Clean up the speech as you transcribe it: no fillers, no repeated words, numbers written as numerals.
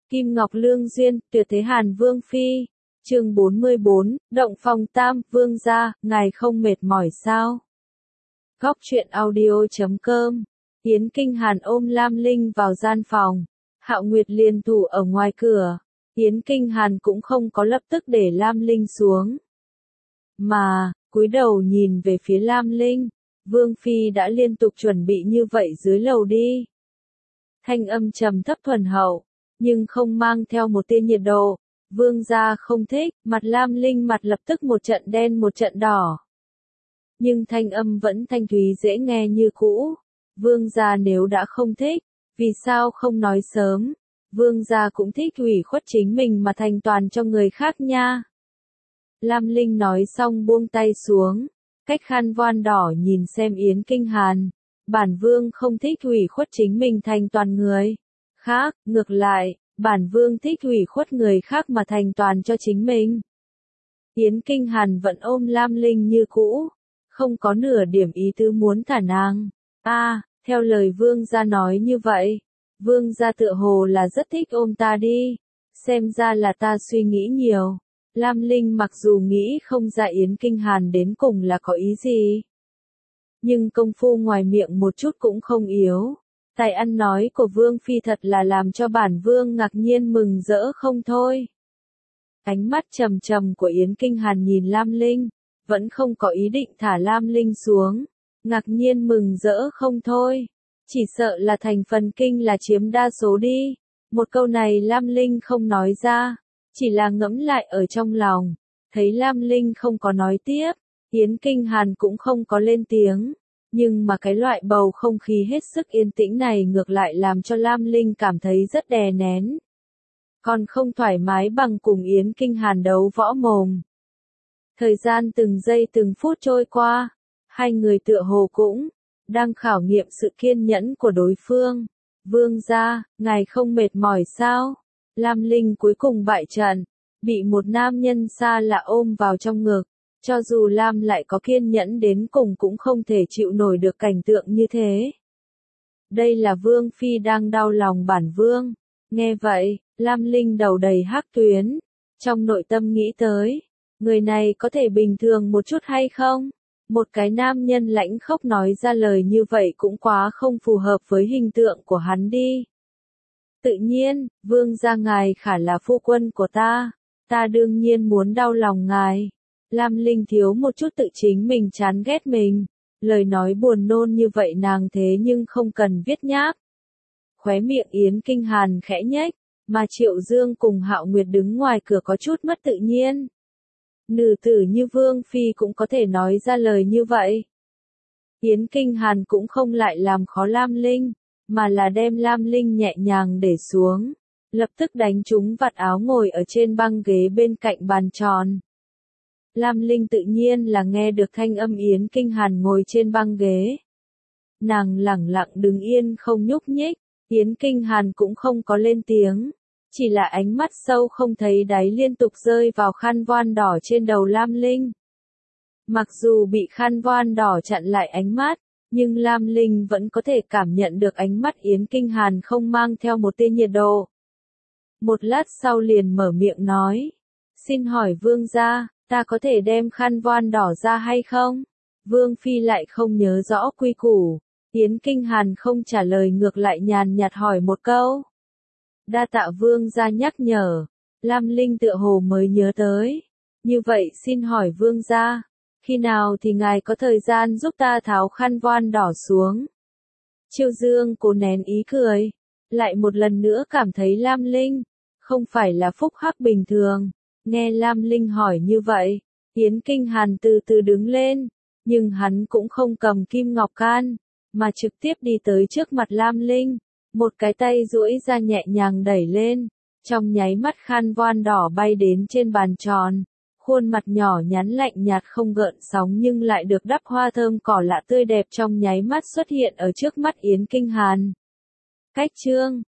Kim Ngọc Lương Duyên, Tuyệt Thế Hàn Vương Phi. Chương 44, Động Phòng Tam, Vương gia, ngài không mệt mỏi sao? Góc truyện audio.com. Yến Kinh Hàn ôm Lam Linh vào gian phòng. Hạo Nguyệt liền thủ ở ngoài cửa. Yến Kinh Hàn cũng không có lập tức để Lam Linh xuống, mà cúi đầu nhìn về phía Lam Linh. Vương Phi đã liên tục chuẩn bị như vậy dưới lầu đi. Thanh âm trầm thấp thuần hậu, nhưng không mang theo một tia nhiệt độ. Vương gia không thích, mặt Lam Linh mặt lập tức một trận đen một trận đỏ. Nhưng thanh âm vẫn thanh thúy dễ nghe như cũ. Vương gia nếu đã không thích, vì sao không nói sớm? Vương gia cũng thích ủy khuất chính mình mà thành toàn cho người khác nha. Lam Linh nói xong buông tay xuống, cách khăn voan đỏ nhìn xem Yến Kinh Hàn. Bản vương không thích ủy khuất chính mình thành toàn người khác, ngược lại, bản vương thích ủy khuất người khác mà thành toàn cho chính mình. Yến Kinh Hàn vẫn ôm Lam Linh như cũ, không có nửa điểm ý tứ muốn thả nàng. Theo lời vương gia nói như vậy, vương gia tựa hồ là rất thích ôm ta đi, xem ra là ta suy nghĩ nhiều. Lam Linh mặc dù nghĩ không ra Yến Kinh Hàn đến cùng là có ý gì, nhưng công phu ngoài miệng một chút cũng không yếu. Tài ăn nói của Vương Phi thật là làm cho bản vương ngạc nhiên mừng rỡ không thôi. Ánh mắt trầm trầm của Yến Kinh Hàn nhìn Lam Linh, vẫn không có ý định thả Lam Linh xuống. Ngạc nhiên mừng rỡ không thôi, chỉ sợ là thành phần kinh là chiếm đa số đi. Một câu này Lam Linh không nói ra, chỉ là ngẫm lại ở trong lòng. Thấy Lam Linh không có nói tiếp, Yến Kinh Hàn cũng không có lên tiếng. Nhưng mà cái loại bầu không khí hết sức yên tĩnh này ngược lại làm cho Lam Linh cảm thấy rất đè nén. Còn không thoải mái bằng cùng Yến Kinh Hàn đấu võ mồm. Thời gian từng giây từng phút trôi qua, hai người tựa hồ cũng đang khảo nghiệm sự kiên nhẫn của đối phương. Vương gia, ngài không mệt mỏi sao? Lam Linh cuối cùng bại trận, bị một nam nhân xa lạ ôm vào trong ngực. Cho dù Lam lại có kiên nhẫn đến cùng cũng không thể chịu nổi được cảnh tượng như thế. Đây là Vương Phi đang đau lòng bản vương. Nghe vậy, Lam Linh đầu đầy hắc tuyến, trong nội tâm nghĩ tới, người này có thể bình thường một chút hay không? Một cái nam nhân lãnh khốc nói ra lời như vậy cũng quá không phù hợp với hình tượng của hắn đi. Tự nhiên, vương gia ngài khả là phu quân của ta đương nhiên muốn đau lòng ngài. Lam Linh thiếu một chút tự chính mình chán ghét mình, lời nói buồn nôn như vậy nàng thế nhưng không cần viết nháp. Khóe miệng Yến Kinh Hàn khẽ nhếch, mà Triệu Dương cùng Hạo Nguyệt đứng ngoài cửa có chút mất tự nhiên. Nữ tử như Vương Phi cũng có thể nói ra lời như vậy. Yến Kinh Hàn cũng không lại làm khó Lam Linh, mà là đem Lam Linh nhẹ nhàng để xuống, lập tức đánh trúng vạt áo ngồi ở trên băng ghế bên cạnh bàn tròn. Lam Linh tự nhiên là nghe được thanh âm Yến Kinh Hàn ngồi trên băng ghế. Nàng lẳng lặng đứng yên không nhúc nhích, Yến Kinh Hàn cũng không có lên tiếng, chỉ là ánh mắt sâu không thấy đáy liên tục rơi vào khăn voan đỏ trên đầu Lam Linh. Mặc dù bị khăn voan đỏ chặn lại ánh mắt, nhưng Lam Linh vẫn có thể cảm nhận được ánh mắt Yến Kinh Hàn không mang theo một tia nhiệt độ. Một lát sau liền mở miệng nói, xin hỏi vương gia, ta có thể đem khăn voan đỏ ra hay không? Vương Phi lại không nhớ rõ quy củ. Yến Kinh Hàn không trả lời ngược lại nhàn nhạt hỏi một câu. Đa tạ vương gia nhắc nhở. Lam Linh tựa hồ mới nhớ tới. Như vậy xin hỏi vương gia, khi nào thì ngài có thời gian giúp ta tháo khăn voan đỏ xuống? Triệu Dương cố nén ý cười, lại một lần nữa cảm thấy Lam Linh không phải là phúc hắc bình thường. Nghe Lam Linh hỏi như vậy, Yến Kinh Hàn từ từ đứng lên, nhưng hắn cũng không cầm kim ngọc can, mà trực tiếp đi tới trước mặt Lam Linh, một cái tay duỗi ra nhẹ nhàng đẩy lên, trong nháy mắt khăn voan đỏ bay đến trên bàn tròn, khuôn mặt nhỏ nhắn lạnh nhạt không gợn sóng nhưng lại được đắp hoa thơm cỏ lạ tươi đẹp trong nháy mắt xuất hiện ở trước mắt Yến Kinh Hàn. Cách chương